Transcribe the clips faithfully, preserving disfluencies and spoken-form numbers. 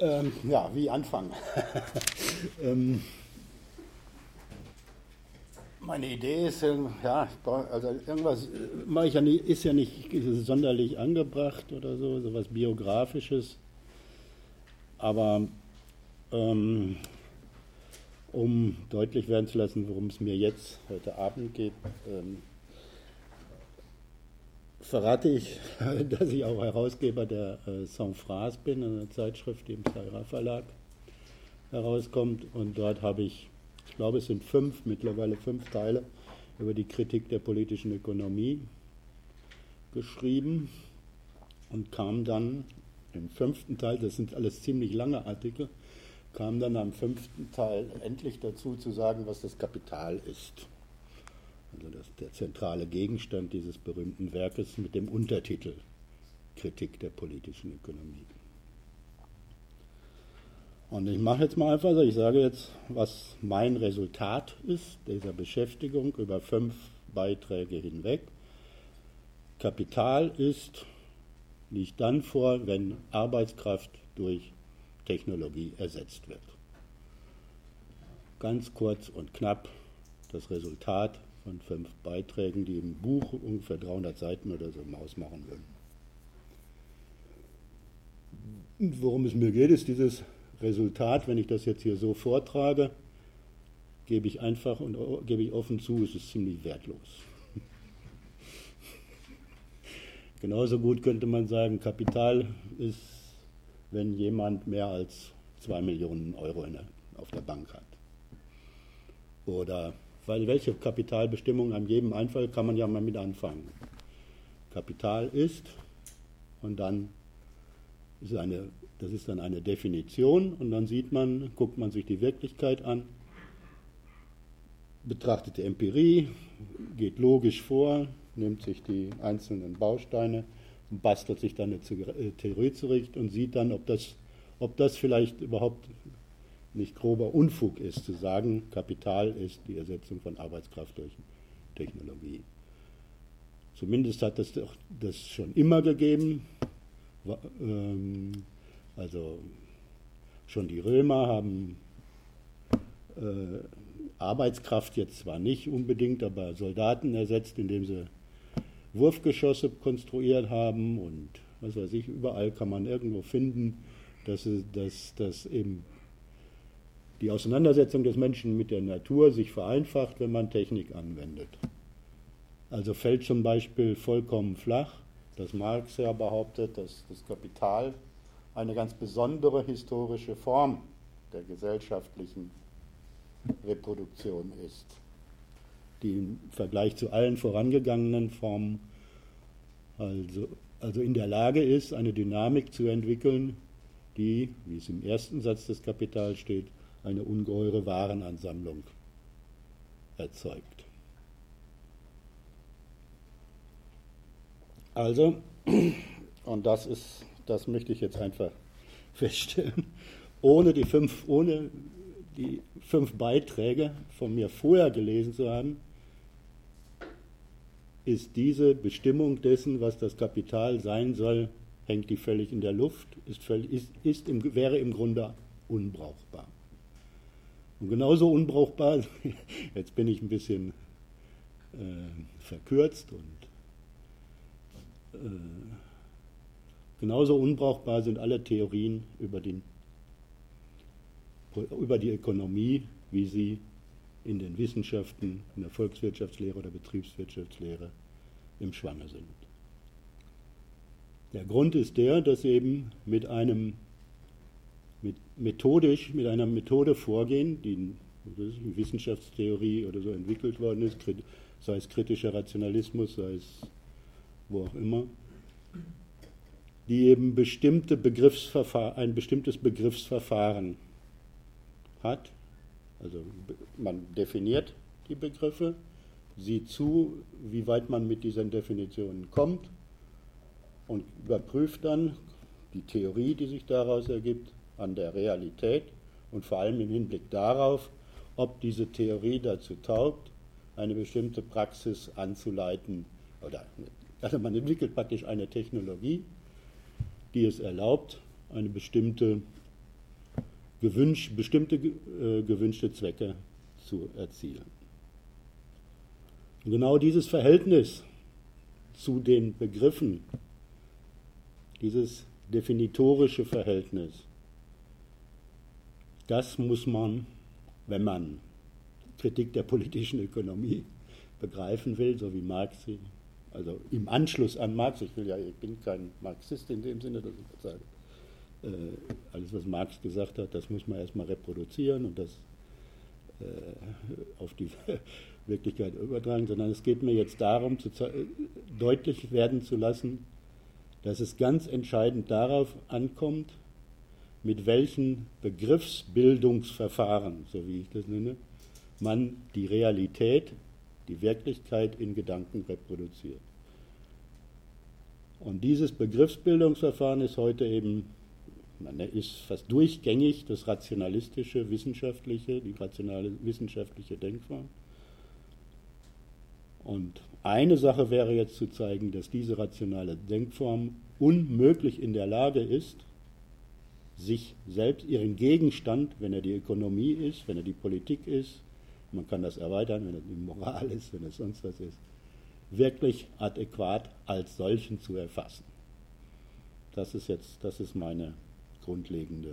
Ähm, ja, wie anfangen? ähm, meine Idee ist, ja, also irgendwas mache ich ja nicht, ist ja nicht sonderlich angebracht oder so, sowas Biografisches. Aber ähm, um deutlich werden zu lassen, worum es mir jetzt heute Abend geht, ähm, verrate ich, dass ich auch Herausgeber der äh, Sans Phrase bin, einer Zeitschrift, die im Zaira Verlag herauskommt. Und dort habe ich, ich glaube es sind fünf, mittlerweile fünf Teile über die Kritik der politischen Ökonomie geschrieben und kam dann im fünften Teil, das sind alles ziemlich lange Artikel, kam dann am fünften Teil endlich dazu zu sagen, was das Kapital ist. Also das, der zentrale Gegenstand dieses berühmten Werkes mit dem Untertitel Kritik der politischen Ökonomie. Und ich mache jetzt mal einfach so, ich sage jetzt, was mein Resultat ist dieser Beschäftigung über fünf Beiträge hinweg. Kapital ist, liegt dann vor, wenn Arbeitskraft durch Technologie ersetzt wird. Ganz kurz und knapp das Resultat von fünf Beiträgen, die im Buch ungefähr dreihundert Seiten oder so ausmachen würden. Und worum es mir geht, ist dieses Resultat, wenn ich das jetzt hier so vortrage, gebe ich einfach und gebe ich offen zu, es ist ziemlich wertlos. Genauso gut könnte man sagen, Kapital ist, wenn jemand mehr als zwei Millionen Euro in der, auf der Bank hat. Oder weil welche Kapitalbestimmung an jedem Einfall kann man ja mal mit anfangen. Kapital ist und dann ist eine, das ist dann eine Definition und dann sieht man, guckt man sich die Wirklichkeit an, betrachtet die Empirie, geht logisch vor, nimmt sich die einzelnen Bausteine und bastelt sich dann eine Theorie zurecht und sieht dann, ob das, ob das vielleicht überhaupt nicht grober Unfug ist, zu sagen, Kapital ist die Ersetzung von Arbeitskraft durch Technologie. Zumindest hat es das, das schon immer gegeben. Also schon die Römer haben äh, Arbeitskraft jetzt zwar nicht unbedingt, aber Soldaten ersetzt, indem sie Wurfgeschosse konstruiert haben und was weiß ich, überall kann man irgendwo finden, dass, dass, dass eben die Auseinandersetzung des Menschen mit der Natur sich vereinfacht, wenn man Technik anwendet. Also fällt zum Beispiel vollkommen flach, dass Marx ja behauptet, dass das Kapital eine ganz besondere historische Form der gesellschaftlichen Reproduktion ist, die im Vergleich zu allen vorangegangenen Formen also, also in der Lage ist, eine Dynamik zu entwickeln, die, wie es im ersten Satz des Kapitals steht, eine ungeheure Warenansammlung erzeugt. Also, und das ist, das möchte ich jetzt einfach feststellen, ohne die fünf, ohne die fünf Beiträge von mir vorher gelesen zu haben, ist diese Bestimmung dessen, was das Kapital sein soll, hängt die völlig in der Luft, ist, völlig, ist, ist im, wäre im Grunde unbrauchbar. Und genauso unbrauchbar, jetzt bin ich ein bisschen äh, verkürzt und äh, genauso unbrauchbar sind alle Theorien über, den, über die Ökonomie, wie sie in den Wissenschaften, in der Volkswirtschaftslehre oder Betriebswirtschaftslehre im Schwange sind. Der Grund ist der, dass eben mit einem mit methodisch, mit einer Methode vorgehen, die in Wissenschaftstheorie oder so entwickelt worden ist, sei es kritischer Rationalismus, sei es wo auch immer, die eben bestimmte Begriffsverfahren, ein bestimmtes Begriffsverfahren hat. Also man definiert die Begriffe, sieht zu, wie weit man mit diesen Definitionen kommt und überprüft dann die Theorie, die sich daraus ergibt, an der Realität und vor allem im Hinblick darauf, ob diese Theorie dazu taugt, eine bestimmte Praxis anzuleiten. Oder, also man entwickelt praktisch eine Technologie, die es erlaubt, eine bestimmte gewünsch, bestimmte äh, gewünschte Zwecke zu erzielen. Und genau dieses Verhältnis zu den Begriffen, dieses definitorische Verhältnis, das muss man, wenn man Kritik der politischen Ökonomie begreifen will, so wie Marx sie, also im Anschluss an Marx, ich will ja, ich bin kein Marxist in dem Sinne, dass ich sage, äh, alles was Marx gesagt hat, das muss man erstmal reproduzieren und das äh, auf die Wirklichkeit übertragen, sondern es geht mir jetzt darum, zu deutlich werden zu lassen, dass es ganz entscheidend darauf ankommt, mit welchen Begriffsbildungsverfahren, so wie ich das nenne, man die Realität, die Wirklichkeit in Gedanken reproduziert. Und dieses Begriffsbildungsverfahren ist heute eben, man ist fast durchgängig das rationalistische, wissenschaftliche, die rationale wissenschaftliche Denkform. Und eine Sache wäre jetzt zu zeigen, dass diese rationale Denkform unmöglich in der Lage ist, sich selbst ihren Gegenstand, wenn er die Ökonomie ist, wenn er die Politik ist, man kann das erweitern, wenn er die Moral ist, wenn es sonst was ist, wirklich adäquat als solchen zu erfassen. Das ist jetzt, das ist meine grundlegende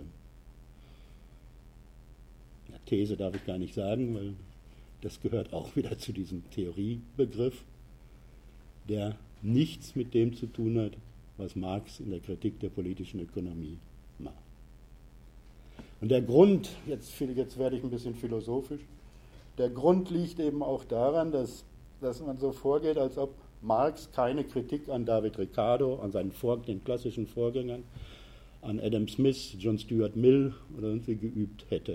ja, These, darf ich gar nicht sagen, weil das gehört auch wieder zu diesem Theoriebegriff, der nichts mit dem zu tun hat, was Marx in der Kritik der politischen Ökonomie macht. Und der Grund, jetzt, jetzt werde ich ein bisschen philosophisch, der Grund liegt eben auch daran, dass, dass man so vorgeht, als ob Marx keine Kritik an David Ricardo, an seinen Vor den klassischen Vorgängern, an Adam Smith, John Stuart Mill oder irgendwie geübt hätte.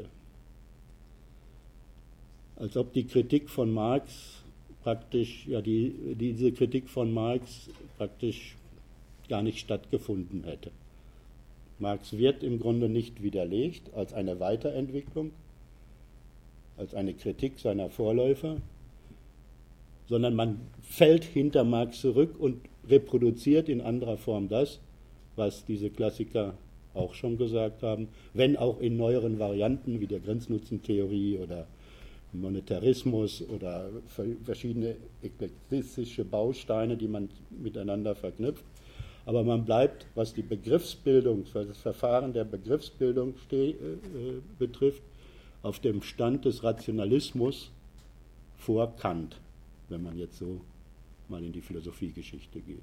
Als ob die Kritik von Marx praktisch, ja, die, diese Kritik von Marx praktisch gar nicht stattgefunden hätte. Marx wird im Grunde nicht widerlegt als eine Weiterentwicklung, als eine Kritik seiner Vorläufer, sondern man fällt hinter Marx zurück und reproduziert in anderer Form das, was diese Klassiker auch schon gesagt haben, wenn auch in neueren Varianten wie der Grenznutzentheorie oder Monetarismus oder verschiedene eklektizistische Bausteine, die man miteinander verknüpft. Aber man bleibt, was die Begriffsbildung, was das Verfahren der Begriffsbildung ste- äh, betrifft, auf dem Stand des Rationalismus vor Kant, wenn man jetzt so mal in die Philosophiegeschichte geht.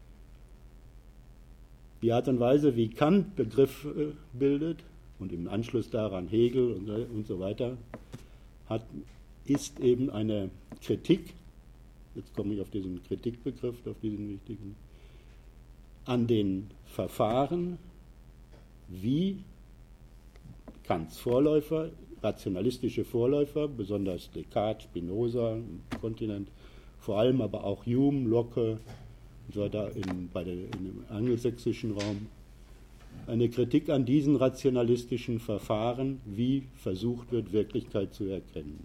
Die Art und Weise, wie Kant Begriffe bildet und im Anschluss daran Hegel und, und so weiter, hat, ist eben eine Kritik, jetzt komme ich auf diesen Kritikbegriff, auf diesen wichtigen, an den Verfahren, wie Kants Vorläufer, rationalistische Vorläufer, besonders Descartes, Spinoza, im Kontinent, vor allem aber auch Hume, Locke und so weiter in, bei der, in dem angelsächsischen Raum, eine Kritik an diesen rationalistischen Verfahren, wie versucht wird, Wirklichkeit zu erkennen.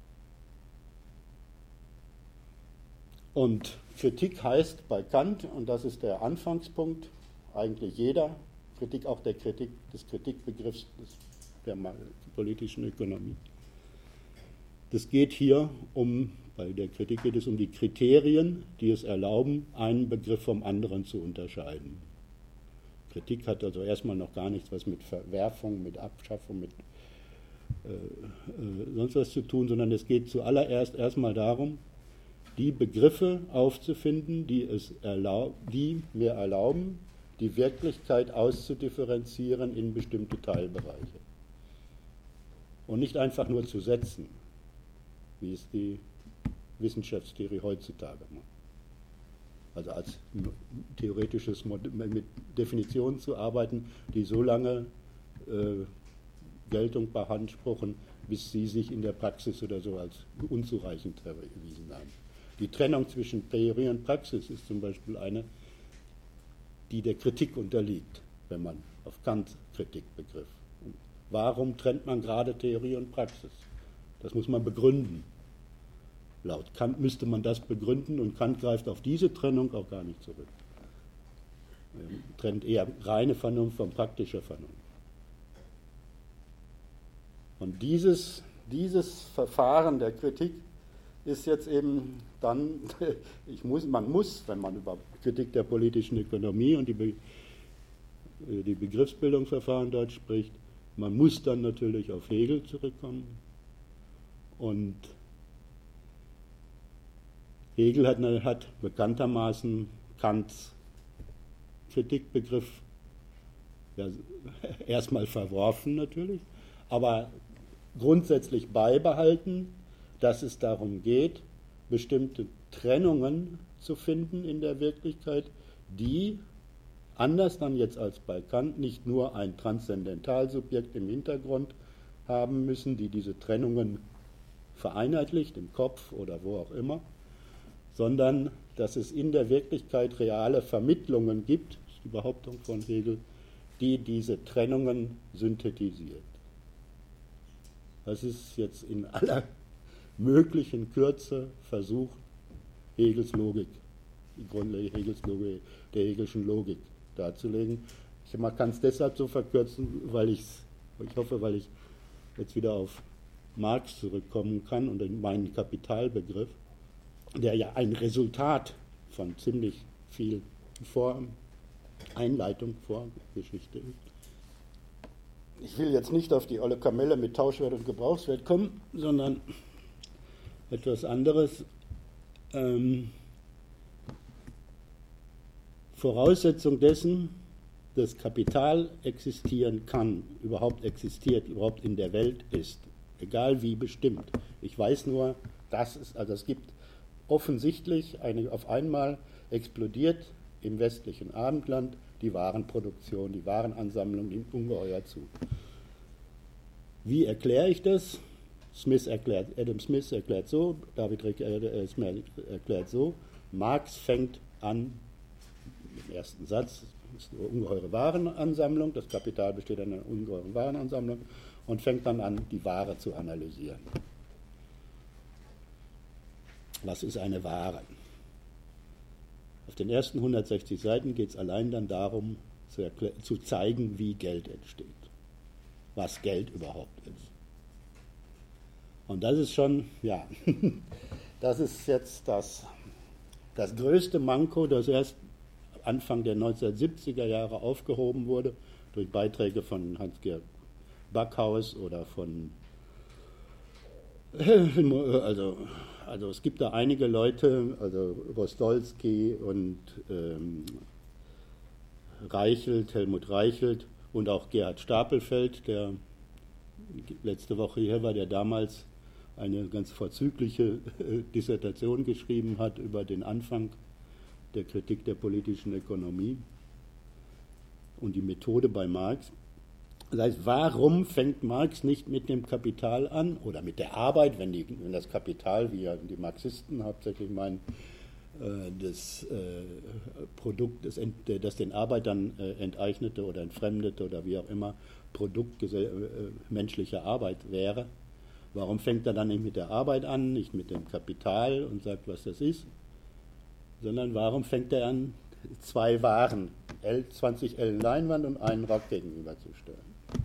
Und Kritik heißt bei Kant, und das ist der Anfangspunkt, eigentlich jeder, Kritik auch der Kritik des Kritikbegriffs des, der politischen Ökonomie. Das geht hier um, bei der Kritik geht es um die Kriterien, die es erlauben, einen Begriff vom anderen zu unterscheiden. Kritik hat also erstmal noch gar nichts was mit Verwerfung, mit Abschaffung, mit äh, äh, sonst was zu tun, sondern es geht zuallererst erstmal darum, die Begriffe aufzufinden, die, es erlaub, die mir erlauben, die Wirklichkeit auszudifferenzieren in bestimmte Teilbereiche. Und nicht einfach nur zu setzen, wie es die Wissenschaftstheorie heutzutage macht. Also als theoretisches Modell, mit Definitionen zu arbeiten, die so lange äh, Geltung beanspruchen, bis sie sich in der Praxis oder so als unzureichend erwiesen haben. Die Trennung zwischen Theorie und Praxis ist zum Beispiel eine, die der Kritik unterliegt, wenn man auf Kant Kritik begriff. Und warum trennt man gerade Theorie und Praxis? Das muss man begründen. Laut Kant müsste man das begründen und Kant greift auf diese Trennung auch gar nicht zurück. Er trennt eher reine Vernunft von praktischer Vernunft. Und dieses, dieses Verfahren der Kritik ist jetzt eben dann, ich muss, man muss, wenn man über Kritik der politischen Ökonomie und die, Be, die Begriffsbildungsverfahren dort spricht, man muss dann natürlich auf Hegel zurückkommen. Und Hegel hat, hat bekanntermaßen Kants Kritikbegriff ja, erstmal verworfen natürlich, aber grundsätzlich beibehalten, dass es darum geht, bestimmte Trennungen zu finden in der Wirklichkeit, die, anders dann jetzt als bei Kant, nicht nur ein Transzendentalsubjekt im Hintergrund haben müssen, die diese Trennungen vereinheitlicht, im Kopf oder wo auch immer, sondern dass es in der Wirklichkeit reale Vermittlungen gibt, das ist die Behauptung von Hegel, die diese Trennungen synthetisiert. Das ist jetzt in aller möglichen Kürze versucht, Hegels Logik, die Grundlage Hegels Logik, der Hegelschen Logik darzulegen. Ich kann es deshalb so verkürzen, weil ich ich hoffe, weil ich jetzt wieder auf Marx zurückkommen kann und in meinen Kapitalbegriff, der ja ein Resultat von ziemlich viel Vor Einleitung, Vorgeschichte ist. Ich will jetzt nicht auf die olle Kamelle mit Tauschwert und Gebrauchswert kommen, sondern etwas anderes. Ähm, Voraussetzung dessen, dass Kapital existieren kann, überhaupt existiert, überhaupt in der Welt ist, egal wie bestimmt. Ich weiß nur, dass es, also es gibt offensichtlich eine, auf einmal explodiert im westlichen Abendland die Warenproduktion, die Warenansammlung nimmt ungeheuer zu. Wie erkläre ich das? Smith erklärt, Adam Smith erklärt so, David Rick äh, Smith erklärt so, Marx fängt an, im ersten Satz, ist eine ungeheure Warenansammlung, das Kapital besteht an einer ungeheuren Warenansammlung und fängt dann an, die Ware zu analysieren. Was ist eine Ware? Auf den ersten hundertsechzig Seiten geht es allein dann darum, zu, zu zeigen, wie Geld entsteht, was Geld überhaupt ist. Und das ist schon, ja, das ist jetzt das, das größte Manko, das erst Anfang der neunzehnhundertsiebziger Jahre aufgehoben wurde, durch Beiträge von Hans-Georg Backhaus oder von, also, also es gibt da einige Leute, also Rostolski und ähm, Reichelt, Helmut Reichelt und auch Gerhard Stapelfeld, der letzte Woche hier war, der damals eine ganz vorzügliche Dissertation geschrieben hat über den Anfang der Kritik der politischen Ökonomie und die Methode bei Marx. Das heißt, warum fängt Marx nicht mit dem Kapital an oder mit der Arbeit, wenn, die, wenn das Kapital, wie ja die Marxisten hauptsächlich meinen, äh, das äh, Produkt, das, das den Arbeitern äh, enteignete oder entfremdete oder wie auch immer Produkt äh, menschlicher Arbeit wäre? Warum fängt er dann nicht mit der Arbeit an, nicht mit dem Kapital und sagt, was das ist? Sondern warum fängt er an, zwei Waren, zwanzig Ellen Leinwand und einen Rock gegenüberzustellen?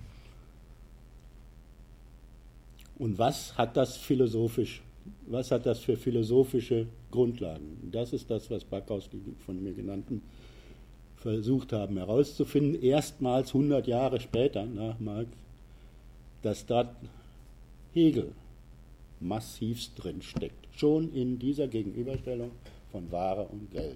Und was hat das philosophisch, was hat das für philosophische Grundlagen? Das ist das, was Backhaus, die von mir genannten, versucht haben herauszufinden, erstmals hundert Jahre später nach Marx, dass dort Hegel massivst drin steckt, schon in dieser Gegenüberstellung von Ware und Geld.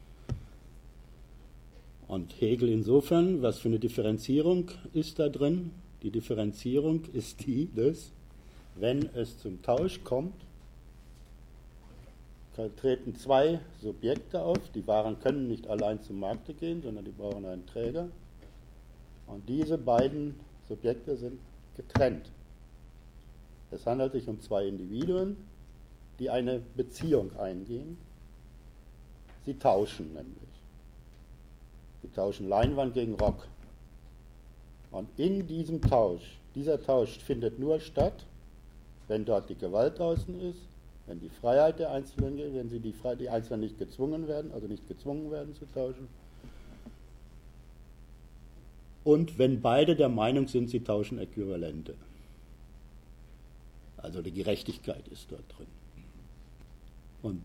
Und Hegel insofern, was für eine Differenzierung ist da drin? Die Differenzierung ist die, dass, wenn es zum Tausch kommt, treten zwei Subjekte auf. Die Waren können nicht allein zum Markte gehen, sondern die brauchen einen Träger. Und diese beiden Subjekte sind getrennt. Es handelt sich um zwei Individuen, die eine Beziehung eingehen. Sie tauschen nämlich. Sie tauschen Leinwand gegen Rock. Und in diesem Tausch, dieser Tausch findet nur statt, wenn dort die Gewalt draußen ist, wenn die Freiheit der Einzelnen, wenn sie die, Freiheit, die Einzelnen nicht gezwungen werden, also nicht gezwungen werden zu tauschen. Und wenn beide der Meinung sind, sie tauschen Äquivalente. Also die Gerechtigkeit ist dort drin. Und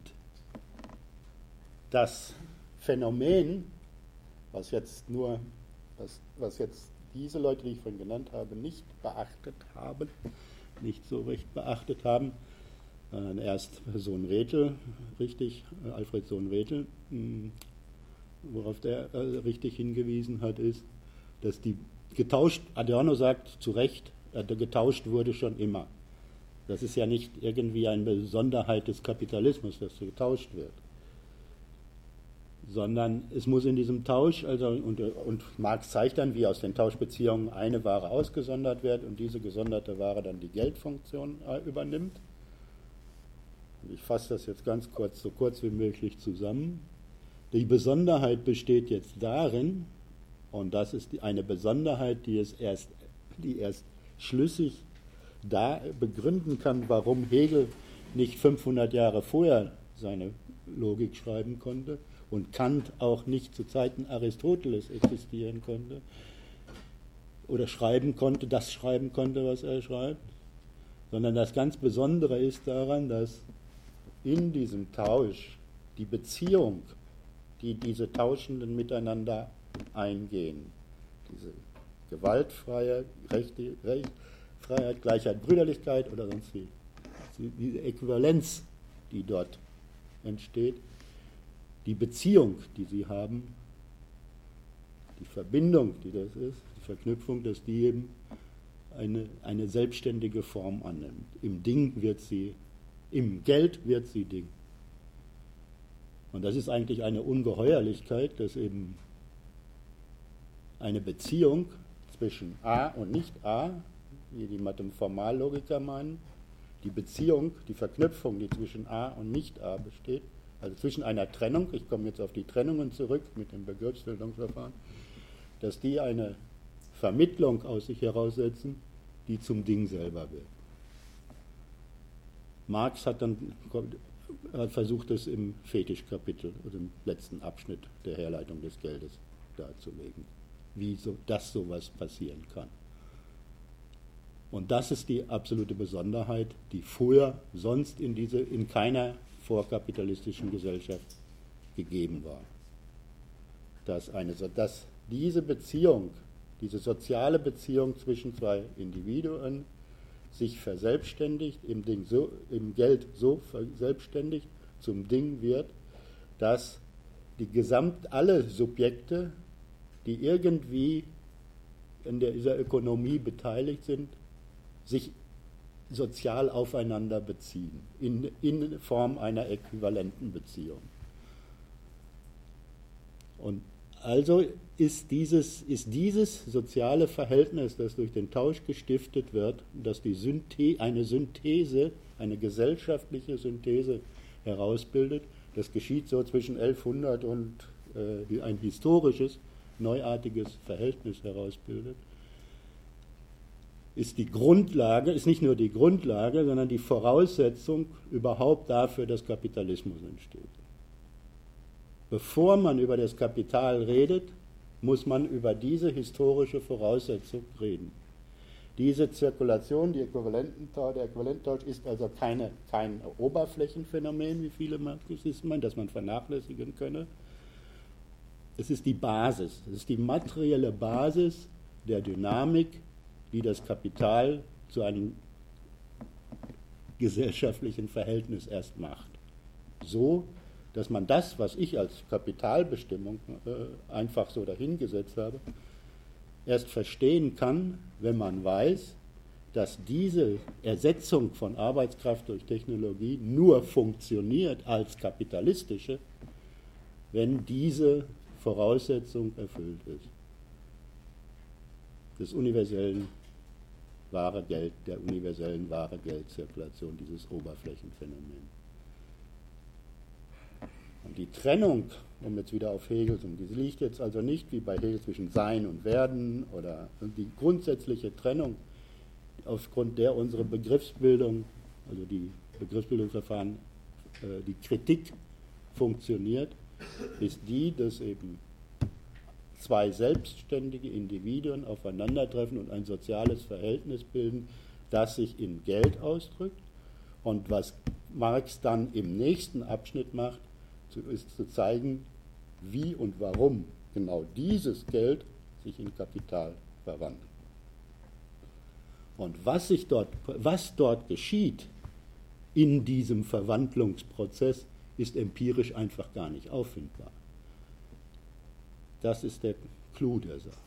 das Phänomen, was jetzt nur, was, was jetzt diese Leute, die ich vorhin genannt habe, nicht beachtet haben, nicht so recht beachtet haben, sondern erst Sohn Rethel, richtig, Alfred Sohn Rethel, worauf der äh, richtig hingewiesen hat, ist, dass die getauscht, Adorno sagt zu Recht, äh, getauscht wurde schon immer. Das ist ja nicht irgendwie eine Besonderheit des Kapitalismus, dass getauscht wird, sondern es muss in diesem Tausch, also und, und Marx zeigt dann, wie aus den Tauschbeziehungen eine Ware ausgesondert wird und diese gesonderte Ware dann die Geldfunktion äh, übernimmt. Ich fasse das jetzt ganz kurz, so kurz wie möglich zusammen. Die Besonderheit besteht jetzt darin, und das ist eine Besonderheit, die es erst, die erst schlüssig da begründen kann, warum Hegel nicht fünfhundert Jahre vorher seine Logik schreiben konnte und Kant auch nicht zu Zeiten Aristoteles existieren konnte oder schreiben konnte, das schreiben konnte, was er schreibt, sondern das ganz Besondere ist daran, dass in diesem Tausch die Beziehung, die diese Tauschenden miteinander eingehen, diese gewaltfreie Rechte, Recht, Freiheit, Gleichheit, Brüderlichkeit oder sonst wie, diese Äquivalenz, die dort entsteht, die Beziehung, die sie haben, die Verbindung, die das ist, die Verknüpfung, dass die eben eine, eine selbstständige Form annimmt. Im Ding wird sie, im Geld wird sie Ding. Und das ist eigentlich eine Ungeheuerlichkeit, dass eben eine Beziehung zwischen A und Nicht-A, wie die Formallogiker meinen, die Beziehung, die Verknüpfung, die zwischen A und Nicht-A besteht, also zwischen einer Trennung, ich komme jetzt auf die Trennungen zurück mit dem Begriffsbildungsverfahren, dass die eine Vermittlung aus sich heraussetzen, die zum Ding selber wird. Marx hat dann hat versucht, das im Fetischkapitel, also im letzten Abschnitt der Herleitung des Geldes darzulegen, wie so, das sowas passieren kann. Und das ist die absolute Besonderheit, die vorher sonst in, diese, in keiner vorkapitalistischen Gesellschaft gegeben war. Dass, eine, dass diese Beziehung, diese soziale Beziehung zwischen zwei Individuen sich verselbstständigt, im, Ding so, im Geld so verselbstständigt zum Ding wird, dass die gesamt alle Subjekte, die irgendwie in der, dieser Ökonomie beteiligt sind, sich sozial aufeinander beziehen, in, in Form einer äquivalenten Beziehung. Und also ist dieses, ist dieses soziale Verhältnis, das durch den Tausch gestiftet wird, das die Synthe, eine Synthese, eine gesellschaftliche Synthese herausbildet, das geschieht so zwischen elfhundert und äh, ein historisches, neuartiges Verhältnis herausbildet, ist die Grundlage, ist nicht nur die Grundlage, sondern die Voraussetzung überhaupt dafür, dass Kapitalismus entsteht. Bevor man über das Kapital redet, muss man über diese historische Voraussetzung reden. Diese Zirkulation, die Äquivalententausch, der Äquivalententausch ist also keine, kein Oberflächenphänomen, wie viele Marxisten meinen, das man vernachlässigen könne. Es ist die Basis, es ist die materielle Basis der Dynamik, die das Kapital zu einem gesellschaftlichen Verhältnis erst macht. So, dass man das, was ich als Kapitalbestimmung äh, einfach so dahingesetzt habe, erst verstehen kann, wenn man weiß, dass diese Ersetzung von Arbeitskraft durch Technologie nur funktioniert als kapitalistische, wenn diese Voraussetzung erfüllt ist. Des universellen wahre Geld, der universellen wahre Geldzirkulation, dieses Oberflächenphänomen. Und die Trennung, um jetzt wieder auf Hegel zu kommen, die liegt jetzt also nicht wie bei Hegel zwischen Sein und Werden oder die grundsätzliche Trennung, aufgrund der unsere Begriffsbildung, also die Begriffsbildungsverfahren, die Kritik funktioniert, ist die, dass eben zwei selbstständige Individuen aufeinandertreffen und ein soziales Verhältnis bilden, das sich in Geld ausdrückt. Und was Marx dann im nächsten Abschnitt macht, ist zu zeigen, wie und warum genau dieses Geld sich in Kapital verwandelt. Und was, sich dort, was dort geschieht in diesem Verwandlungsprozess, ist empirisch einfach gar nicht auffindbar. Das ist der Clou der Sache.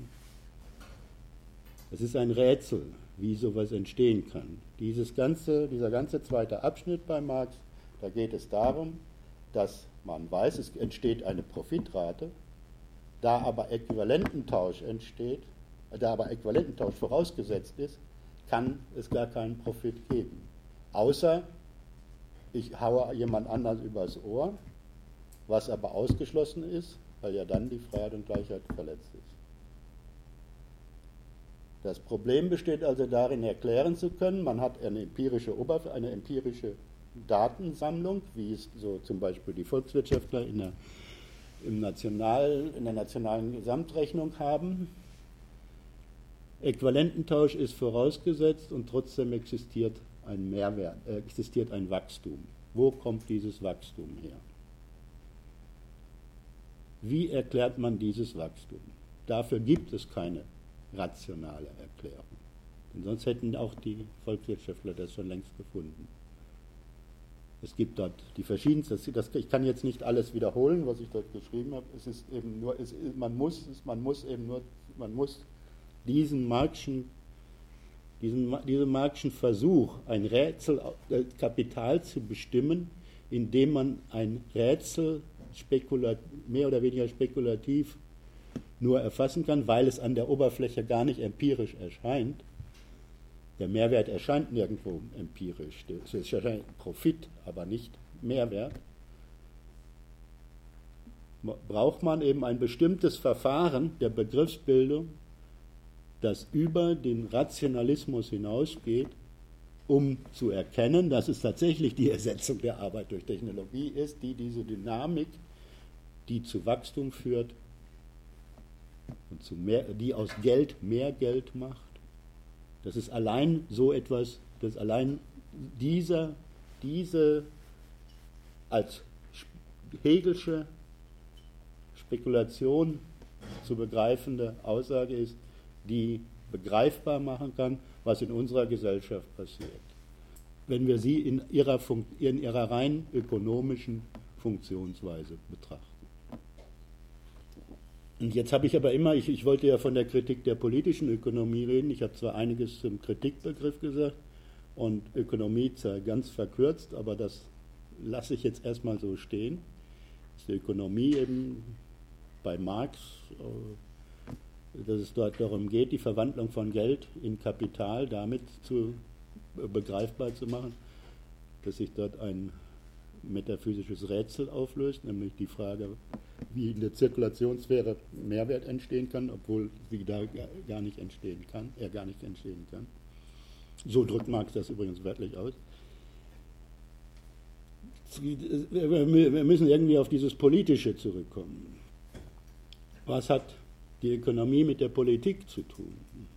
Es ist ein Rätsel, wie sowas entstehen kann. Dieses ganze, dieser ganze zweite Abschnitt bei Marx, da geht es darum, dass man weiß, es entsteht eine Profitrate, da aber Äquivalententausch entsteht, da aber Äquivalententausch vorausgesetzt ist, kann es gar keinen Profit geben. Außer ich haue jemand anders übers Ohr, was aber ausgeschlossen ist, weil ja dann die Freiheit und Gleichheit verletzt ist. Das Problem besteht also darin, erklären zu können, man hat eine empirische Oberfläche, eine empirische Datensammlung, wie es so zum Beispiel die Volkswirtschaftler in der, im National, in der nationalen Gesamtrechnung haben. Äquivalententausch ist vorausgesetzt und trotzdem existiert ein Mehrwert, äh, existiert ein Wachstum. Wo kommt dieses Wachstum her? Wie erklärt man dieses Wachstum? Dafür gibt es keine rationale Erklärung. Denn sonst hätten auch die Volkswirtschaftler das schon längst gefunden. Es gibt dort die verschiedensten, das, ich kann jetzt nicht alles wiederholen, was ich dort geschrieben habe. Es ist eben nur, es, man muss, man muss eben nur, man muss diesen Marxischen, diesen, diesen Marxischen Versuch, ein Rätsel, äh, Kapital zu bestimmen, indem man ein Rätsel spekulat, mehr oder weniger spekulativ nur erfassen kann, weil es an der Oberfläche gar nicht empirisch erscheint. Der Mehrwert erscheint nirgendwo empirisch. Es erscheint Profit, aber nicht Mehrwert. Braucht man eben ein bestimmtes Verfahren der Begriffsbildung, das über den Rationalismus hinausgeht, um zu erkennen, dass es tatsächlich die Ersetzung der Arbeit durch Technologie ist, die diese Dynamik, die zu Wachstum führt, und zu mehr, die aus Geld mehr Geld macht. Das ist allein so etwas, dass allein dieser, diese als Hegelsche Spekulation zu begreifende Aussage ist, die begreifbar machen kann, was in unserer Gesellschaft passiert. Wenn wir sie in ihrer, Fun- in ihrer rein ökonomischen Funktionsweise betrachten. Und jetzt habe ich aber immer, ich, ich wollte ja von der Kritik der politischen Ökonomie reden, ich habe zwar einiges zum Kritikbegriff gesagt und Ökonomie zwar ganz verkürzt, aber das lasse ich jetzt erstmal so stehen, dass die Ökonomie eben bei Marx, dass es dort darum geht, die Verwandlung von Geld in Kapital damit zu begreifbar zu machen, dass sich dort ein metaphysisches Rätsel auflöst, nämlich die Frage, wie in der Zirkulationssphäre Mehrwert entstehen kann, obwohl sie da gar nicht entstehen kann, er gar nicht entstehen kann. So drückt Marx das übrigens wörtlich aus. Wir müssen irgendwie auf dieses Politische zurückkommen. Was hat die Ökonomie mit der Politik zu tun?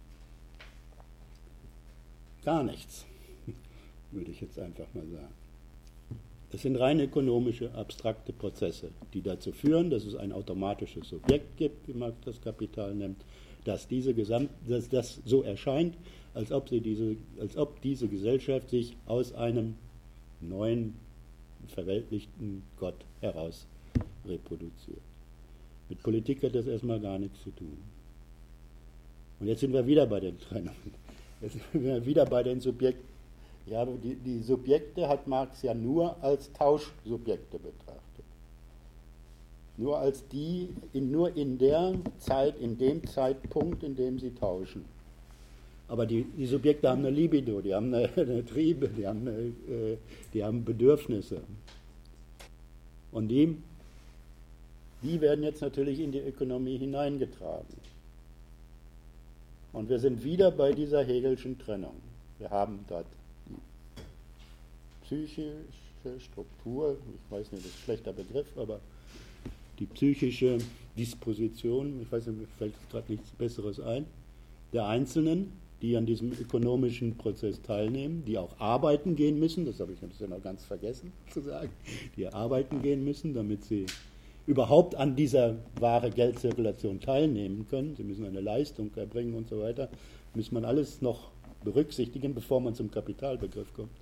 Gar nichts, würde ich jetzt einfach mal sagen. Es sind rein ökonomische, abstrakte Prozesse, die dazu führen, dass es ein automatisches Subjekt gibt, wie Marx das Kapital nennt, dass, diese Gesamt, dass das so erscheint, als ob, sie diese, als ob diese Gesellschaft sich aus einem neuen, verweltlichten Gott heraus reproduziert. Mit Politik hat das erstmal gar nichts zu tun. Und jetzt sind wir wieder bei den Trennungen. Jetzt sind wir wieder bei den Subjekten. Ja, die, die Subjekte hat Marx ja nur als Tauschsubjekte betrachtet. Nur als die, in, nur in der Zeit, in dem Zeitpunkt, in dem sie tauschen. Aber die, die Subjekte haben eine Libido, die haben eine, eine Triebe, die haben, eine, äh, die haben Bedürfnisse. Und die, die werden jetzt natürlich in die Ökonomie hineingetragen. Und wir sind wieder bei dieser Hegelschen Trennung. Wir haben dort psychische Struktur, ich weiß nicht, das ist ein schlechter Begriff, aber die psychische Disposition, ich weiß nicht, mir fällt gerade nichts Besseres ein, der Einzelnen, die an diesem ökonomischen Prozess teilnehmen, die auch arbeiten gehen müssen, das habe ich jetzt noch ganz vergessen zu sagen, die arbeiten gehen müssen, damit sie überhaupt an dieser wahre Geldzirkulation teilnehmen können. Sie müssen eine Leistung erbringen und so weiter. Muss man alles noch berücksichtigen, bevor man zum Kapitalbegriff kommt.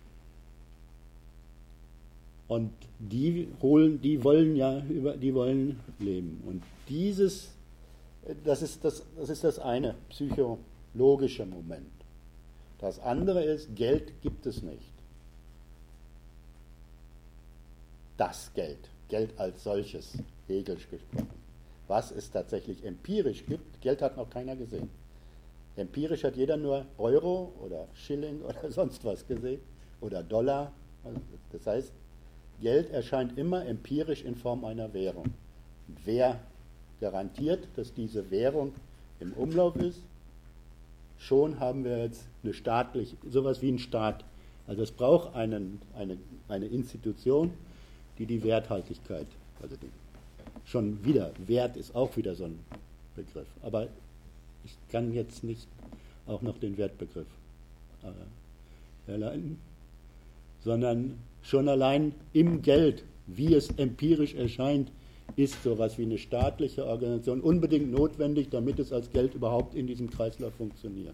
Und die holen, die wollen ja über, die wollen leben. Und dieses, das ist das, das ist das eine psychologische Moment. Das andere ist, Geld gibt es nicht. Das Geld, Geld als solches, hegelisch gesprochen. Was es tatsächlich empirisch gibt, Geld hat noch keiner gesehen. Empirisch hat jeder nur Euro oder Schilling oder sonst was gesehen oder Dollar. Das heißt, Geld erscheint immer empirisch in Form einer Währung. Und wer garantiert, dass diese Währung im Umlauf ist? Schon haben wir jetzt eine staatliche, sowas wie ein Staat. Also es braucht einen, eine, eine Institution, die die Werthaltigkeit, also die, schon wieder, Wert ist auch wieder so ein Begriff. Aber ich kann jetzt nicht auch noch den Wertbegriff äh, erleiden, sondern schon allein im Geld, wie es empirisch erscheint, ist sowas wie eine staatliche Organisation unbedingt notwendig, damit es als Geld überhaupt in diesem Kreislauf funktioniert.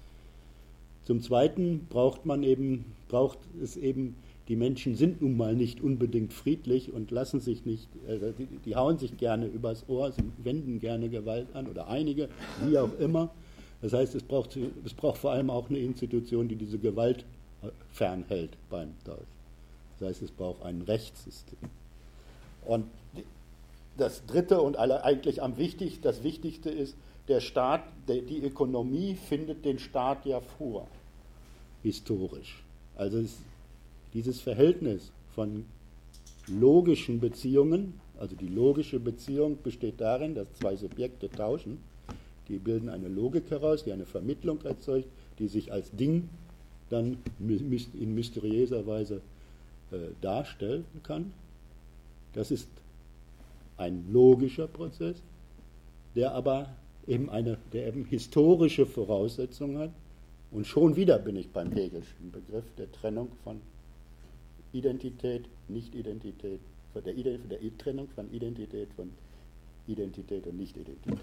Zum Zweiten braucht man eben, braucht es eben, die Menschen sind nun mal nicht unbedingt friedlich und lassen sich nicht, äh, die, die hauen sich gerne übers Ohr, sie wenden gerne Gewalt an oder einige, wie auch immer. Das heißt, es braucht, es braucht vor allem auch eine Institution, die diese Gewalt fernhält beim Tausch. Das heißt, es braucht ein Rechtssystem. Und das Dritte und alle, eigentlich am wichtigsten, das Wichtigste ist, der Staat, der, die Ökonomie findet den Staat ja vor, historisch. Also es, dieses Verhältnis von logischen Beziehungen, also die logische Beziehung besteht darin, dass zwei Subjekte tauschen, die bilden eine Logik heraus, die eine Vermittlung erzeugt, die sich als Ding dann in mysteriöser Weise äh, darstellen kann. Das ist ein logischer Prozess, der aber eben eine, der eben historische Voraussetzungen hat. Und schon wieder bin ich beim Hegelschen Begriff der Trennung von Identität, Nicht-Identität, von der, Ident- der Trennung von Identität, von Identität und Nicht-Identität.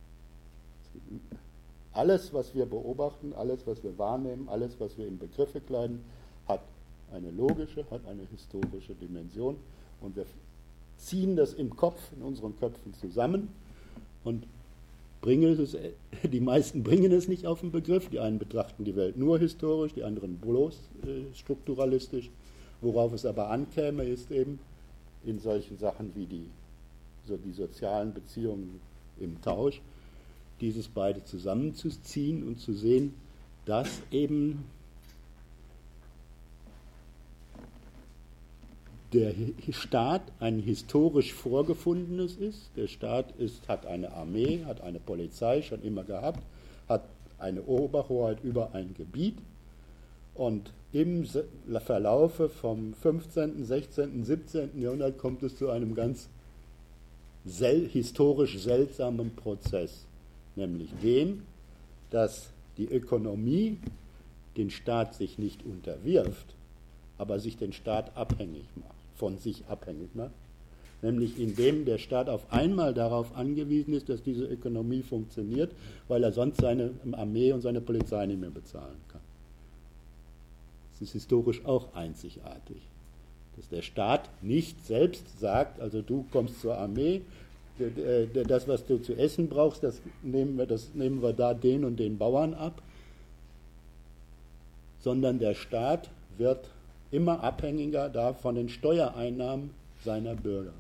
Alles, was wir beobachten, alles, was wir wahrnehmen, alles, was wir in Begriffe kleiden, hat eine logische, hat eine historische Dimension. Und wir ziehen das im Kopf, in unseren Köpfen zusammen und bringen es, die meisten bringen es nicht auf den Begriff, die einen betrachten die Welt nur historisch, die anderen bloß äh, strukturalistisch. Worauf es aber ankäme, ist eben in solchen Sachen wie die, so die sozialen Beziehungen im Tausch, dieses beide zusammenzuziehen und zu sehen, dass eben der Staat ein historisch vorgefundenes ist. Der Staat ist, hat eine Armee, hat eine Polizei schon immer gehabt, hat eine Oberhoheit über ein Gebiet und im Verlaufe vom fünfzehnten, sechzehnten, siebzehnten Jahrhundert kommt es zu einem ganz sel- historisch seltsamen Prozess, nämlich dem, dass die Ökonomie den Staat sich nicht unterwirft, aber sich den Staat abhängig macht, von sich abhängig macht, nämlich indem der Staat auf einmal darauf angewiesen ist, dass diese Ökonomie funktioniert, weil er sonst seine Armee und seine Polizei nicht mehr bezahlen kann. Das ist historisch auch einzigartig, dass der Staat nicht selbst sagt, also du kommst zur Armee, das, was du zu essen brauchst, das nehmen wir, das nehmen wir da den und den Bauern ab, sondern der Staat wird immer abhängiger da von den Steuereinnahmen seiner Bürger.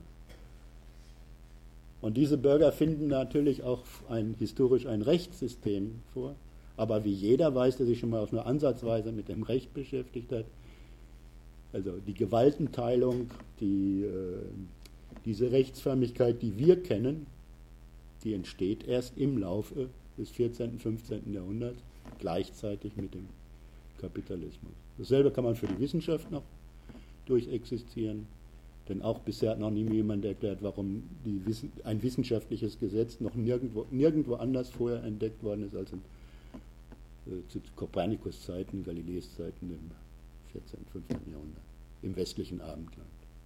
Und diese Bürger finden natürlich auch ein, historisch ein Rechtssystem vor, aber wie jeder weiß, der sich schon mal auf eine Ansatzweise mit dem Recht beschäftigt hat, also die Gewaltenteilung, die, äh, diese Rechtsförmigkeit, die wir kennen, die entsteht erst im Laufe des vierzehnten, fünfzehnten Jahrhunderts, gleichzeitig mit dem Kapitalismus. Dasselbe kann man für die Wissenschaft noch durchexistieren, denn auch bisher hat noch nie jemand erklärt, warum die, ein wissenschaftliches Gesetz noch nirgendwo, nirgendwo anders vorher entdeckt worden ist als in äh, zu Kopernikus Zeiten, Galileis Zeiten im vierzehnten, fünfzehnten Jahrhundert, im westlichen Abendland.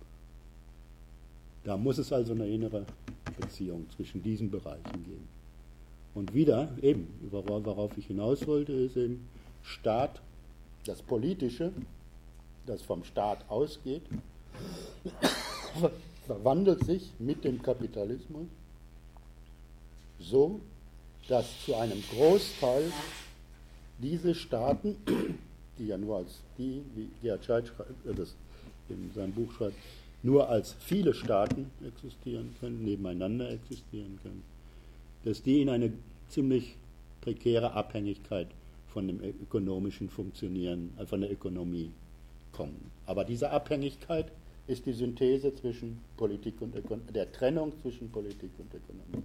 Da muss es also eine innere Beziehung zwischen diesen Bereichen geben. Und wieder, eben, worauf ich hinaus wollte, ist eben Staat, das Politische, das vom Staat ausgeht, verwandelt sich mit dem Kapitalismus so, dass zu einem Großteil diese Staaten, die ja nur als die, wie Gerhard Scheidt das in seinem Buch schreibt, nur als viele Staaten existieren können, nebeneinander existieren können, dass die in eine ziemlich prekäre Abhängigkeit von dem ökonomischen Funktionieren, von der Ökonomie kommen. Aber diese Abhängigkeit ist die Synthese zwischen Politik und Ökonomie, der Trennung zwischen Politik und Ökonomie.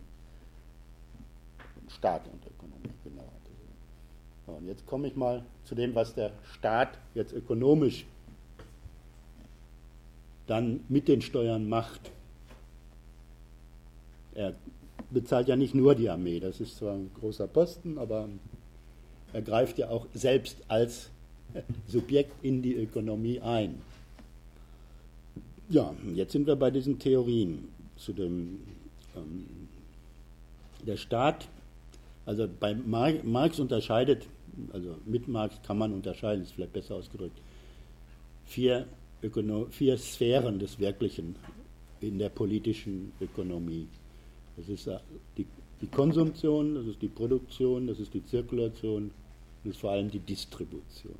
Staat und Ökonomie, genauer gesagt. Und jetzt komme ich mal zu dem, was der Staat jetzt ökonomisch dann mit den Steuern macht. Er bezahlt ja nicht nur die Armee, das ist zwar ein großer Posten, aber er greift ja auch selbst als Subjekt in die Ökonomie ein. Ja, jetzt sind wir bei diesen Theorien zu dem ähm, der Staat, also bei Marx unterscheidet, also mit Marx kann man unterscheiden, ist vielleicht besser ausgedrückt, vier, Ökono- vier Sphären des Wirklichen in der politischen Ökonomie. Das ist die, die Konsumtion, das ist die Produktion, das ist die Zirkulation, das ist vor allem die Distribution.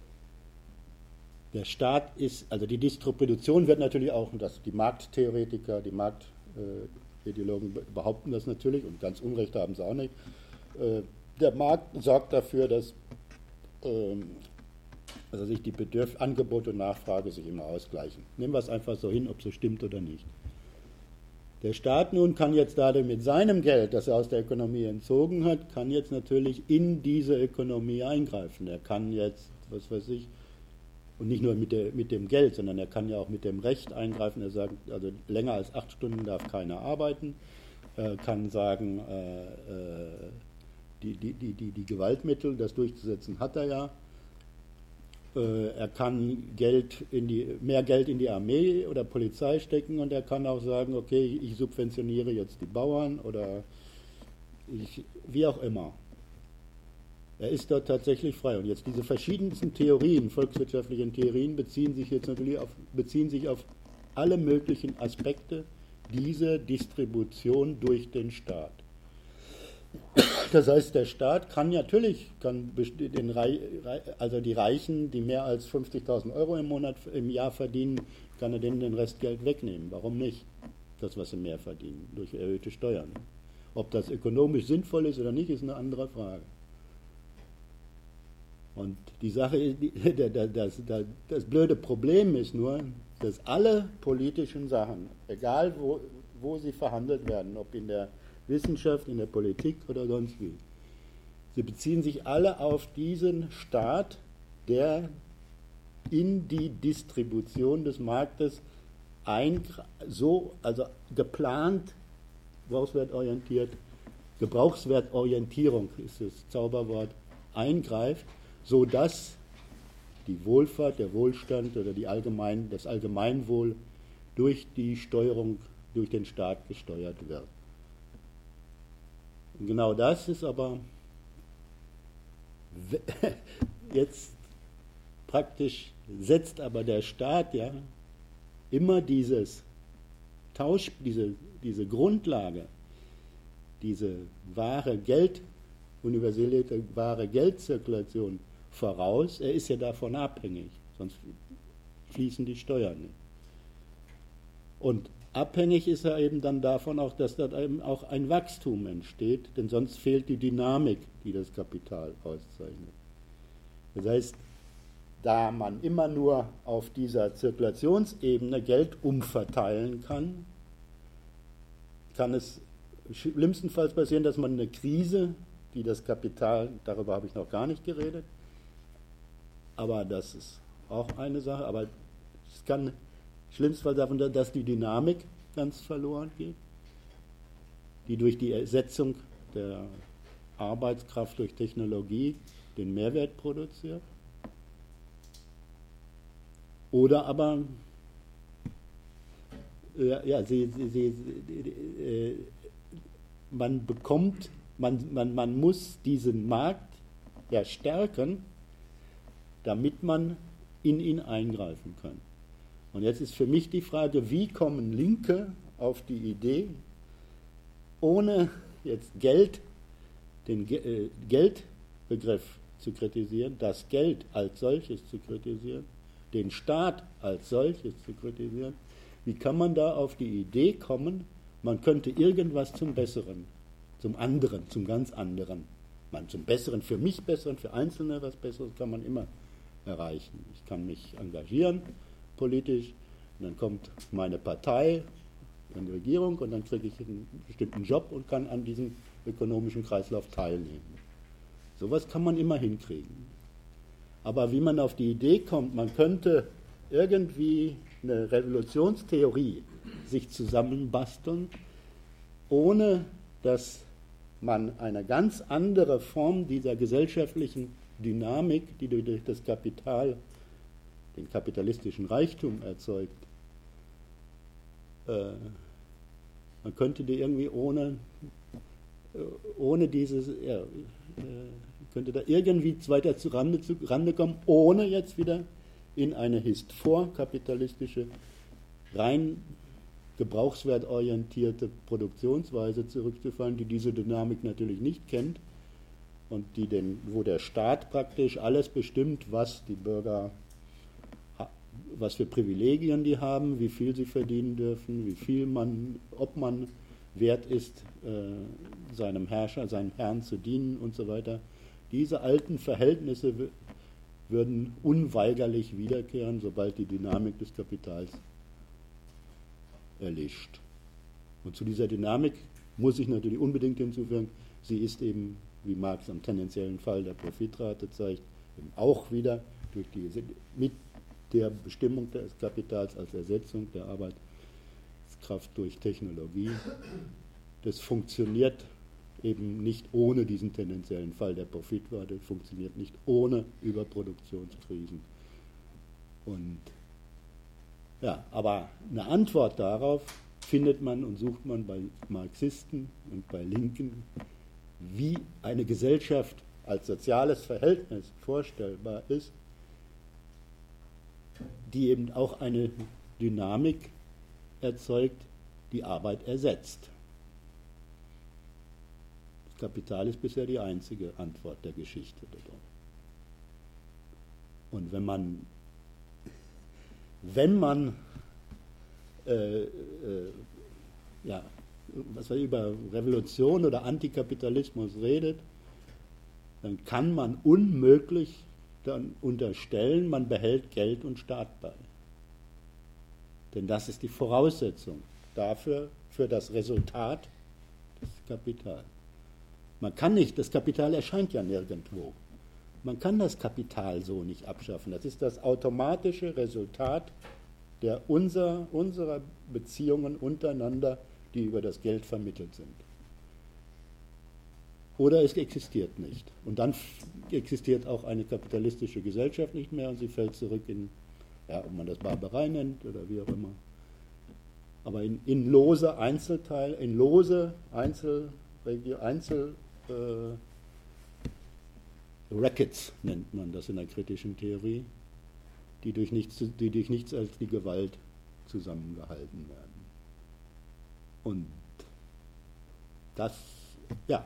Der Staat ist, also die Distribution wird natürlich auch, und das die Markttheoretiker, die Marktideologen behaupten das natürlich, und ganz Unrecht haben sie auch nicht. Der Markt sorgt dafür, dass also sich die Bedürf- Angebot und Nachfrage sich immer ausgleichen. Nehmen wir es einfach so hin, ob es so stimmt oder nicht. Der Staat nun kann jetzt dadurch mit seinem Geld, das er aus der Ökonomie entzogen hat, kann jetzt natürlich in diese Ökonomie eingreifen. Er kann jetzt, was weiß ich, und nicht nur mit, der, mit dem Geld, sondern er kann ja auch mit dem Recht eingreifen. Er sagt, also länger als acht Stunden darf keiner arbeiten. Er kann sagen, äh, äh, die, die, die, die, die Gewaltmittel, das durchzusetzen, hat er ja. Äh, er kann Geld in die, mehr Geld in die Armee oder Polizei stecken und er kann auch sagen, okay, ich subventioniere jetzt die Bauern oder ich, wie auch immer. Er ist dort tatsächlich frei. Und jetzt diese verschiedensten Theorien, volkswirtschaftlichen Theorien, beziehen sich jetzt natürlich auf, beziehen sich auf alle möglichen Aspekte dieser Distribution durch den Staat. Das heißt, der Staat kann natürlich, kann den, also die Reichen, die mehr als fünfzigtausend Euro im Monat, im Jahr verdienen, kann er denen den Restgeld wegnehmen. Warum nicht? Das, was sie mehr verdienen, durch erhöhte Steuern. Ob das ökonomisch sinnvoll ist oder nicht, ist eine andere Frage. Und die Sache ist, das, das, das blöde Problem ist nur, dass alle politischen Sachen, egal wo, wo sie verhandelt werden, ob in der Wissenschaft, in der Politik oder sonst wie, sie beziehen sich alle auf diesen Staat, der in die Distribution des Marktes ein, so, also geplant, gebrauchswertorientiert, Gebrauchswertorientierung ist das Zauberwort, eingreift, sodass die Wohlfahrt, der Wohlstand oder die Allgemein, das Allgemeinwohl durch die Steuerung, durch den Staat gesteuert wird. Und genau das ist aber jetzt praktisch, setzt aber der Staat ja immer dieses Tausch, diese, diese Grundlage, diese wahre Geld, universelle wahre Geldzirkulation voraus. Er ist ja davon abhängig, sonst fließen die Steuern nicht. Und abhängig ist er eben dann davon auch, dass dort eben auch ein Wachstum entsteht, denn sonst fehlt die Dynamik, die das Kapital auszeichnet. Das heißt, da man immer nur auf dieser Zirkulationsebene Geld umverteilen kann, kann es schlimmstenfalls passieren, dass man eine Krise, die das Kapital, darüber habe ich noch gar nicht geredet, aber das ist auch eine Sache, aber es kann schlimmstenfalls davon, dass die Dynamik ganz verloren geht, die durch die Ersetzung der Arbeitskraft durch Technologie den Mehrwert produziert. Oder aber, ja, ja sie, sie, sie, äh, man bekommt, man, man, man muss diesen Markt ja stärken, damit man in ihn eingreifen kann. Und jetzt ist für mich die Frage, wie kommen Linke auf die Idee, ohne jetzt Geld, den Ge äh, Geldbegriff zu kritisieren, das Geld als solches zu kritisieren, den Staat als solches zu kritisieren, wie kann man da auf die Idee kommen, man könnte irgendwas zum Besseren, zum anderen, zum ganz anderen, man zum Besseren, für mich Besseren, für Einzelne was Besseres kann man immer erreichen. Ich kann mich engagieren politisch, und dann kommt meine Partei in die Regierung und dann kriege ich einen bestimmten Job und kann an diesem ökonomischen Kreislauf teilnehmen. Sowas kann man immer hinkriegen. Aber wie man auf die Idee kommt, man könnte irgendwie eine Revolutionstheorie sich zusammenbasteln, ohne dass man eine ganz andere Form dieser gesellschaftlichen Dynamik, die durch das Kapital, den kapitalistischen Reichtum erzeugt, äh, man könnte die irgendwie ohne, äh, ohne dieses, ja, äh, könnte da irgendwie weiter zu Rande, zu Rande kommen, ohne jetzt wieder in eine hist vorkapitalistische, rein gebrauchswertorientierte Produktionsweise zurückzufallen, die diese Dynamik natürlich nicht kennt und die den, wo der Staat praktisch alles bestimmt, was die Bürger, was für Privilegien die haben, wie viel sie verdienen dürfen, wie viel man, ob man wert ist, äh, seinem Herrscher, seinem Herrn zu dienen und so weiter. Diese alten Verhältnisse würden unweigerlich wiederkehren, sobald die Dynamik des Kapitals erlischt. Und zu dieser Dynamik muss ich natürlich unbedingt hinzufügen, sie ist eben, wie Marx am tendenziellen Fall der Profitrate zeigt, eben auch wieder durch die, mit der Bestimmung des Kapitals als Ersetzung der Arbeitskraft durch Technologie. Das funktioniert eben nicht ohne diesen tendenziellen Fall der Profitrate, funktioniert nicht ohne Überproduktionskrisen. Und ja, aber eine Antwort darauf findet man und sucht man bei Marxisten und bei Linken, wie eine Gesellschaft als soziales Verhältnis vorstellbar ist, die eben auch eine Dynamik erzeugt, die Arbeit ersetzt. Das Kapital ist bisher die einzige Antwort der Geschichte darauf. Und wenn man wenn man äh, äh, ja, was wir über Revolution oder Antikapitalismus redet, dann kann man unmöglich dann unterstellen, man behält Geld und Staat bei. Denn das ist die Voraussetzung dafür, für das Resultat des Kapitals. Man kann nicht, das Kapital erscheint ja nirgendwo. Man kann das Kapital so nicht abschaffen. Das ist das automatische Resultat der unser, unserer Beziehungen untereinander, die über das Geld vermittelt sind. Oder es existiert nicht. Und dann existiert auch eine kapitalistische Gesellschaft nicht mehr und sie fällt zurück in, ja, ob man das Barbarei nennt oder wie auch immer. Aber in, in lose Einzelteil, in lose Einzel, Einzel äh, Rackets nennt man das in der kritischen Theorie, die durch nichts, die durch nichts als die Gewalt zusammengehalten werden. Und das, ja,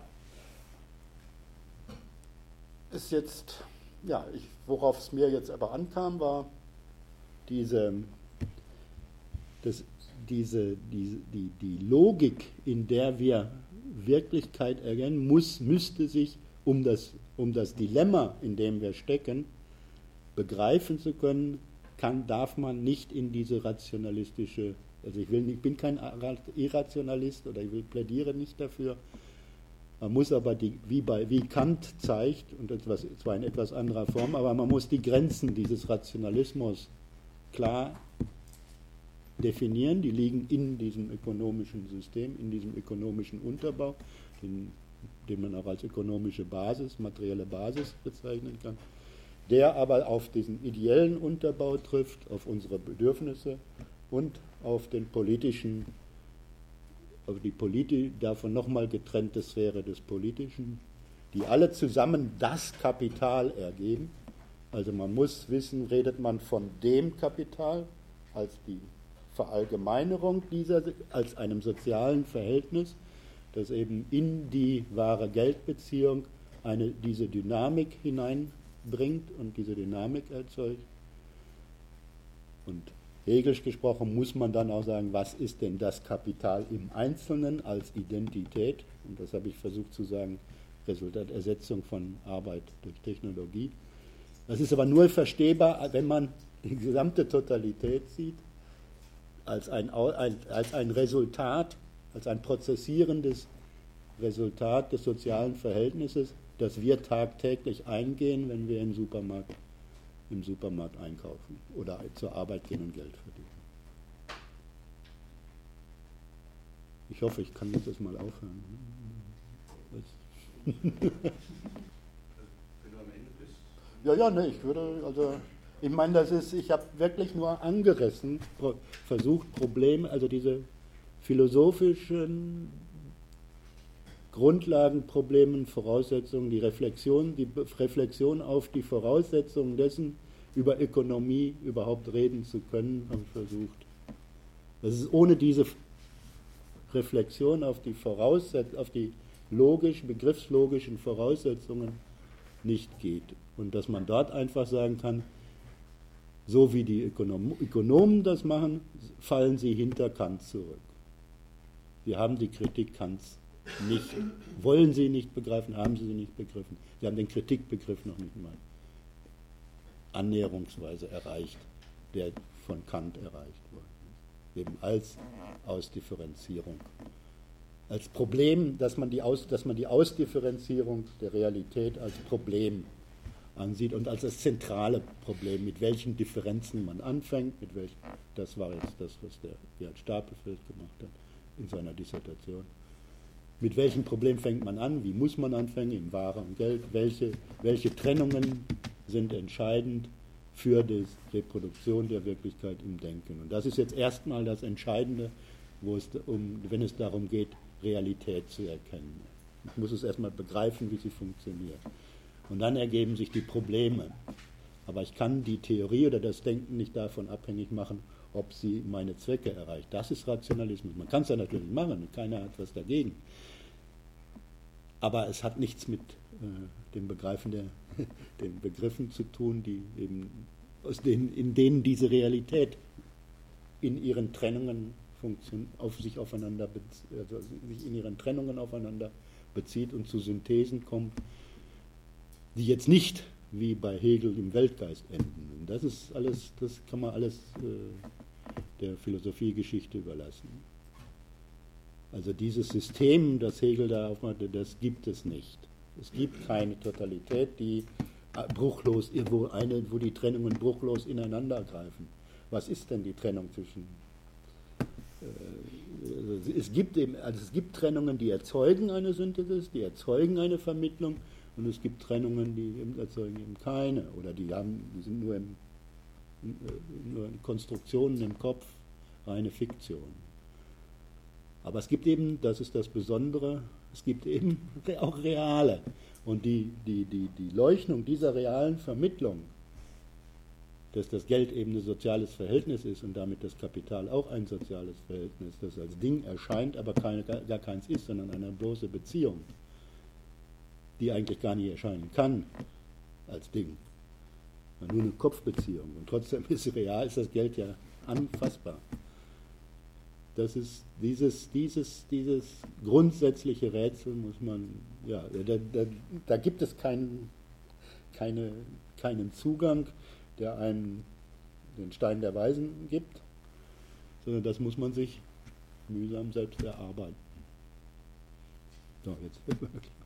ist jetzt, ja, ich, worauf es mir jetzt aber ankam, war diese, das, diese, diese die, die Logik, in der wir Wirklichkeit erkennen, muss, müsste sich um das, um das Dilemma, in dem wir stecken, begreifen zu können, kann, darf man nicht in diese rationalistische, also ich, will, ich bin kein Irrationalist oder ich will, plädiere nicht dafür, man muss aber, die, wie, bei, wie Kant zeigt, und etwas, zwar in etwas anderer Form, aber man muss die Grenzen dieses Rationalismus klar definieren, die liegen in diesem ökonomischen System, in diesem ökonomischen Unterbau, den den man auch als ökonomische Basis, materielle Basis bezeichnen kann, der aber auf diesen ideellen Unterbau trifft, auf unsere Bedürfnisse und auf den politischen, auf die politi- davon nochmal getrennte Sphäre des Politischen, die alle zusammen das Kapital ergeben. Also man muss wissen, redet man von dem Kapital als die Verallgemeinerung dieser, als einem sozialen Verhältnis, das eben in die wahre Geldbeziehung eine, diese Dynamik hineinbringt und diese Dynamik erzeugt. Und hegelisch gesprochen muss man dann auch sagen, was ist denn das Kapital im Einzelnen als Identität? Und das habe ich versucht zu sagen, Resultat Ersetzung von Arbeit durch Technologie. Das ist aber nur verstehbar, wenn man die gesamte Totalität sieht, als ein, als ein Resultat, als ein prozessierendes Resultat des sozialen Verhältnisses, das wir tagtäglich eingehen, wenn wir im Supermarkt, im Supermarkt einkaufen oder zur Arbeit gehen und Geld verdienen. Ich hoffe, ich kann jetzt das mal aufhören. Wenn du am Ende bist? Ja, ja, ne, ich würde, also, ich meine, das ist, ich habe wirklich nur angerissen, pro, versucht, Probleme, also diese philosophischen Grundlagenproblemen, Voraussetzungen, die Reflexion, die Reflexion auf die Voraussetzungen dessen, über Ökonomie überhaupt reden zu können, habe ich versucht. Das ist ohne diese Reflexion auf die Voraussetzungen, auf die logisch, begriffslogischen Voraussetzungen nicht geht. Und dass man dort einfach sagen kann, so wie die Ökonom- Ökonomen das machen, fallen sie hinter Kant zurück. Sie haben die Kritik Kants nicht, wollen sie nicht begreifen, haben sie sie nicht begriffen. Sie haben den Kritikbegriff noch nicht mal annäherungsweise erreicht, der von Kant erreicht wurde. Eben als Ausdifferenzierung. Als Problem, dass man, die Aus, dass man die Ausdifferenzierung der Realität als Problem ansieht und als das zentrale Problem, mit welchen Differenzen man anfängt, mit welchen, das war jetzt das, was der Gerhard Stapelfeld gemacht hat in seiner Dissertation. Mit welchem Problem fängt man an, wie muss man anfangen, in Ware und Geld, welche, welche Trennungen sind entscheidend für die Reproduktion der Wirklichkeit im Denken. Und das ist jetzt erstmal das Entscheidende, wo es um, wenn es darum geht, Realität zu erkennen. Ich muss es erstmal begreifen, wie sie funktioniert. Und dann ergeben sich die Probleme. Aber ich kann die Theorie oder das Denken nicht davon abhängig machen, ob sie meine Zwecke erreicht. Das ist Rationalismus. Man kann es ja natürlich machen, keiner hat was dagegen. Aber es hat nichts mit äh, dem Begreifen der, den Begriffen zu tun, die eben aus denen, in denen diese Realität in ihren Trennungen auf sich aufeinander bezieht, also sich in ihren Trennungen aufeinander bezieht und zu Synthesen kommt, die jetzt nicht wie bei Hegel im Weltgeist enden. Und das ist alles, das kann man alles äh, der Philosophiegeschichte überlassen. Also dieses System, das Hegel da aufmachte, das gibt es nicht. Es gibt keine Totalität, die bruchlos, wo, eine, wo die Trennungen bruchlos ineinander greifen. Was ist denn die Trennung zwischen äh, es gibt eben, also es gibt Trennungen, die erzeugen eine Synthesis, die erzeugen eine Vermittlung, und es gibt Trennungen, die eben erzeugen eben keine, oder die haben, die sind nur, im, nur in Konstruktionen im Kopf, reine Fiktion. Aber es gibt eben, das ist das Besondere, es gibt eben auch reale. Und die, die, die, die Leuchtung dieser realen Vermittlung, dass das Geld eben ein soziales Verhältnis ist und damit das Kapital auch ein soziales Verhältnis, das als Ding erscheint, aber keine, gar keins ist, sondern eine bloße Beziehung, die eigentlich gar nicht erscheinen kann als Ding. Nur eine Kopfbeziehung. Und trotzdem ist real, ist das Geld ja anfassbar. Das ist dieses, dieses, dieses grundsätzliche Rätsel muss man, ja, da, da, da gibt es keinen, keine, keinen Zugang, der einen den Stein der Weisen gibt, sondern das muss man sich mühsam selbst erarbeiten. So, jetzt wirklich.